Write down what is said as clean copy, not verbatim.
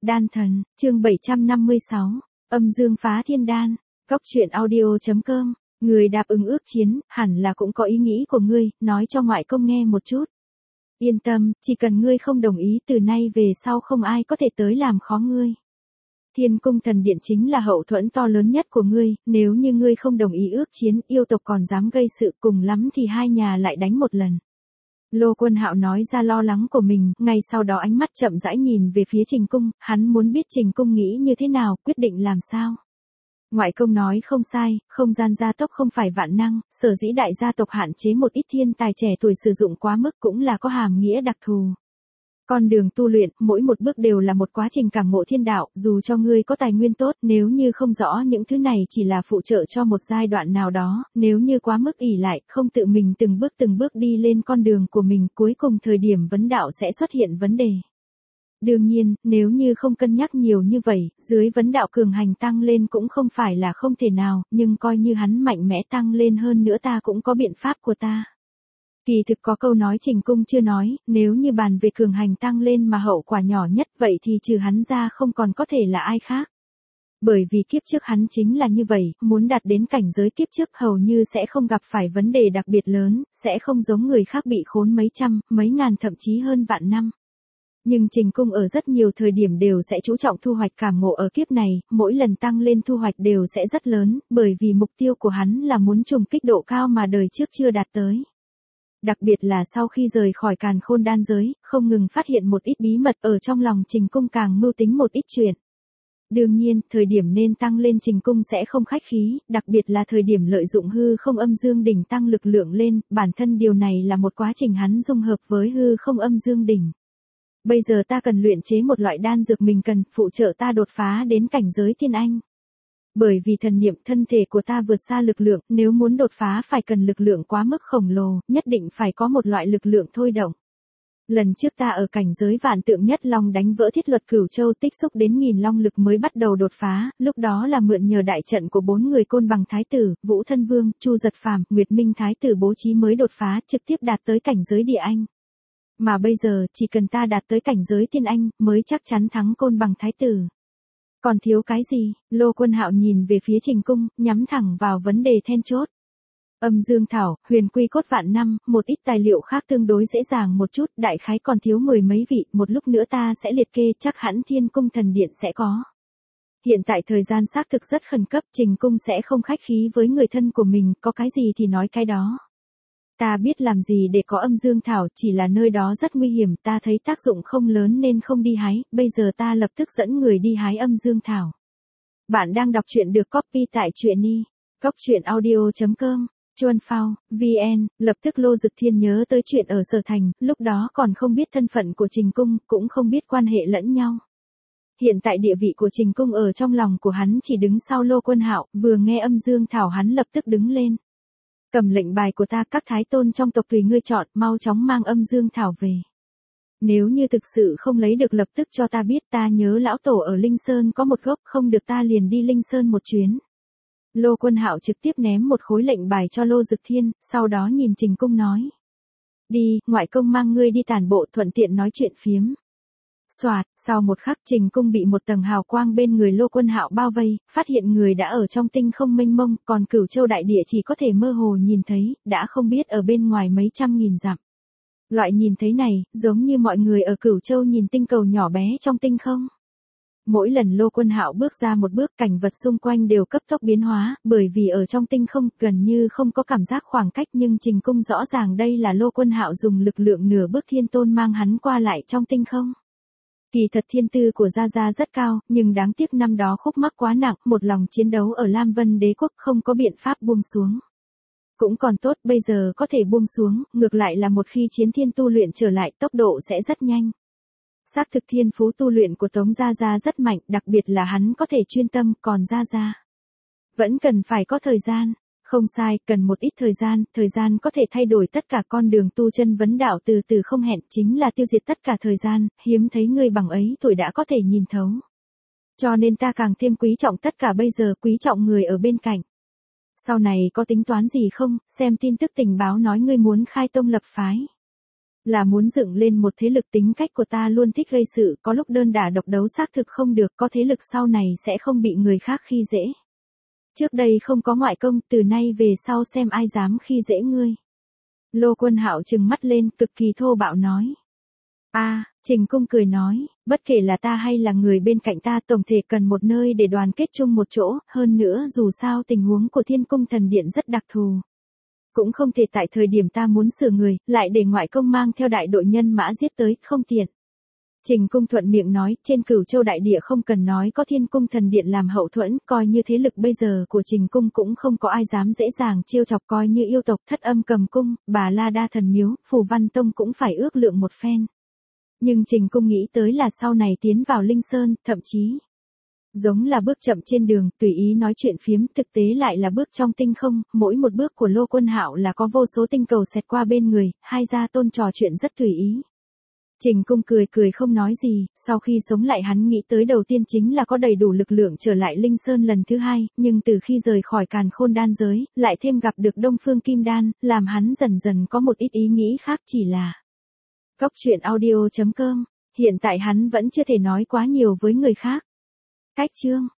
Đan thần, chương 756, âm dương phá thiên đan, Cóc truyện audio.com, người đáp ứng ước chiến, hẳn là cũng có ý nghĩ của ngươi, nói cho ngoại công nghe một chút. Yên tâm, chỉ cần ngươi không đồng ý từ nay về sau không ai có thể tới làm khó ngươi. Thiên cung thần điện chính là hậu thuẫn to lớn nhất của ngươi, nếu như ngươi không đồng ý ước chiến, yêu tộc còn dám gây sự cùng lắm thì hai nhà lại đánh một lần. Lô Quân Hạo nói ra lo lắng của mình, ngay sau đó ánh mắt chậm rãi nhìn về phía Trình Cung, hắn muốn biết Trình Cung nghĩ như thế nào, quyết định làm sao. Ngoại công nói không sai, không gian gia tốc không phải vạn năng, sở dĩ đại gia tộc hạn chế một ít thiên tài trẻ tuổi sử dụng quá mức cũng là có hàm nghĩa đặc thù. Con đường tu luyện, mỗi một bước đều là một quá trình cảm ngộ thiên đạo, dù cho ngươi có tài nguyên tốt, nếu như không rõ những thứ này chỉ là phụ trợ cho một giai đoạn nào đó, nếu như quá mức ỷ lại, không tự mình từng bước đi lên con đường của mình, cuối cùng thời điểm vấn đạo sẽ xuất hiện vấn đề. Đương nhiên, nếu như không cân nhắc nhiều như vậy, dưới vấn đạo cường hành tăng lên cũng không phải là không thể nào, nhưng coi như hắn mạnh mẽ tăng lên hơn nữa ta cũng có biện pháp của ta. Kỳ thực có câu nói Trình Cung chưa nói, nếu như bàn về cường hành tăng lên mà hậu quả nhỏ nhất vậy thì trừ hắn ra không còn có thể là ai khác. Bởi vì kiếp trước hắn chính là như vậy, muốn đạt đến cảnh giới kiếp trước hầu như sẽ không gặp phải vấn đề đặc biệt lớn, sẽ không giống người khác bị khốn mấy trăm, mấy ngàn thậm chí hơn vạn năm. Nhưng Trình Cung ở rất nhiều thời điểm đều sẽ chú trọng thu hoạch cảm ngộ ở kiếp này, mỗi lần tăng lên thu hoạch đều sẽ rất lớn, bởi vì mục tiêu của hắn là muốn trùng kích độ cao mà đời trước chưa đạt tới. Đặc biệt là sau khi rời khỏi Càn Khôn đan giới, không ngừng phát hiện một ít bí mật ở trong lòng Trình Cung càng mưu tính một ít chuyện. Đương nhiên, thời điểm nên tăng lên Trình Cung sẽ không khách khí, đặc biệt là thời điểm lợi dụng hư không âm dương đỉnh tăng lực lượng lên, bản thân điều này là một quá trình hắn dung hợp với hư không âm dương đỉnh. Bây giờ ta cần luyện chế một loại đan dược mình cần phụ trợ ta đột phá đến cảnh giới thiên anh. Bởi vì thần niệm thân thể của ta vượt xa lực lượng, nếu muốn đột phá phải cần lực lượng quá mức khổng lồ, nhất định phải có một loại lực lượng thôi động. Lần trước ta ở cảnh giới vạn tượng nhất long đánh vỡ thiết luật Cửu Châu tích xúc đến 1000 long lực mới bắt đầu đột phá, lúc đó là mượn nhờ đại trận của 4 người Côn Bằng Thái Tử, Vũ Thân Vương, Chu Giật Phàm, Nguyệt Minh Thái Tử bố trí mới đột phá, trực tiếp đạt tới cảnh giới địa anh. Mà bây giờ, chỉ cần ta đạt tới cảnh giới thiên anh, mới chắc chắn thắng Côn Bằng Thái Tử. Còn thiếu cái gì? Lô Quân Hạo nhìn về phía Trình Cung, nhắm thẳng vào vấn đề then chốt. Âm dương thảo, huyền quy cốt vạn năm, một ít tài liệu khác tương đối dễ dàng một chút, đại khái còn thiếu 10 mấy vị, một lúc nữa ta sẽ liệt kê, chắc hẳn Thiên Cung thần điện sẽ có. Hiện tại thời gian xác thực rất khẩn cấp, Trình Cung sẽ không khách khí với người thân của mình, có cái gì thì nói cái đó. Ta biết làm gì để có âm dương thảo, chỉ là nơi đó rất nguy hiểm, ta thấy tác dụng không lớn nên không đi hái, bây giờ ta lập tức dẫn người đi hái âm dương thảo. Bạn đang đọc truyện được copy tại truyện Cóc truyện audio.com, Chuan Phao, VN, lập tức Lô Dực Thiên nhớ tới chuyện ở Sở Thành, lúc đó còn không biết thân phận của Trình Cung, cũng không biết quan hệ lẫn nhau. Hiện tại địa vị của Trình Cung ở trong lòng của hắn chỉ đứng sau Lô Quân Hạo, vừa nghe âm dương thảo hắn lập tức đứng lên. Cầm lệnh bài của ta, các thái tôn trong tộc tùy ngươi chọn, mau chóng mang âm dương thảo về. Nếu như thực sự không lấy được lập tức cho ta biết, ta nhớ lão tổ ở Linh Sơn có một gốc, không được ta liền đi Linh Sơn một chuyến. Lô Quân Hạo trực tiếp ném một khối lệnh bài cho Lô Dực Thiên, sau đó nhìn Trình Cung nói. Đi, ngoại công mang ngươi đi tản bộ thuận tiện nói chuyện phiếm. Soạt, sau một khắc Trình Cung bị một tầng hào quang bên người Lô Quân Hạo bao vây, phát hiện người đã ở trong tinh không mênh mông, còn Cửu Châu đại địa chỉ có thể mơ hồ nhìn thấy, đã không biết ở bên ngoài mấy trăm nghìn dặm. Loại nhìn thấy này, giống như mọi người ở Cửu Châu nhìn tinh cầu nhỏ bé trong tinh không. Mỗi lần Lô Quân Hạo bước ra một bước, cảnh vật xung quanh đều cấp tốc biến hóa, bởi vì ở trong tinh không gần như không có cảm giác khoảng cách, nhưng Trình Cung rõ ràng đây là Lô Quân Hạo dùng lực lượng nửa bước thiên tôn mang hắn qua lại trong tinh không. Kỳ thật thiên tư của Gia Gia rất cao, nhưng đáng tiếc năm đó khúc mắc quá nặng, một lòng chiến đấu ở Lam Vân Đế quốc không có biện pháp buông xuống. Cũng còn tốt, bây giờ có thể buông xuống, ngược lại là một khi chiến thiên tu luyện trở lại, tốc độ sẽ rất nhanh. Xác thực thiên phú tu luyện của Tống Gia Gia rất mạnh, đặc biệt là hắn có thể chuyên tâm, còn Gia Gia vẫn cần phải có thời gian. Không sai, cần một ít thời gian có thể thay đổi tất cả con đường tu chân vấn đạo từ từ không hẹn, chính là tiêu diệt tất cả thời gian, hiếm thấy người bằng ấy tuổi đã có thể nhìn thấu. Cho nên ta càng thêm quý trọng tất cả bây giờ, quý trọng người ở bên cạnh. Sau này có tính toán gì không, xem tin tức tình báo nói ngươi muốn khai tông lập phái. Là muốn dựng lên một thế lực, tính cách của ta luôn thích gây sự, có lúc đơn đả độc đấu xác thực không được, có thế lực sau này sẽ không bị người khác khi dễ. Trước đây không có ngoại công, từ nay về sau xem ai dám khi dễ ngươi. Lô Quân Hạo trừng mắt lên, cực kỳ thô bạo nói. Trình Cung cười nói, bất kể là ta hay là người bên cạnh ta, tổng thể cần một nơi để đoàn kết chung một chỗ, hơn nữa dù sao tình huống của Thiên Cung Thần Điện rất đặc thù. Cũng không thể tại thời điểm ta muốn sửa người, lại để ngoại công mang theo đại đội nhân mã giết tới, không tiện. Trình Cung thuận miệng nói, trên Cửu Châu đại địa không cần nói có Thiên Cung Thần Điện làm hậu thuẫn, coi như thế lực bây giờ của Trình Cung cũng không có ai dám dễ dàng trêu chọc, coi như yêu tộc Thất Âm Cầm Cung, Bà La Đa Thần Miếu, Phù Văn Tông cũng phải ước lượng một phen. Nhưng Trình Cung nghĩ tới là sau này tiến vào Linh Sơn, thậm chí giống là bước chậm trên đường, tùy ý nói chuyện phiếm, thực tế lại là bước trong tinh không, mỗi một bước của Lô Quân Hạo là có vô số tinh cầu xẹt qua bên người, hai gia tôn trò chuyện rất tùy ý. Trình Cung cười cười không nói gì, sau khi sống lại hắn nghĩ tới đầu tiên chính là có đầy đủ lực lượng trở lại Linh Sơn lần thứ hai, nhưng từ khi rời khỏi Càn Khôn đan giới, lại thêm gặp được Đông Phương Kim Đan, làm hắn dần dần có một ít ý nghĩ khác, chỉ là Cóc truyện audio.com, hiện tại hắn vẫn chưa thể nói quá nhiều với người khác. Cách chương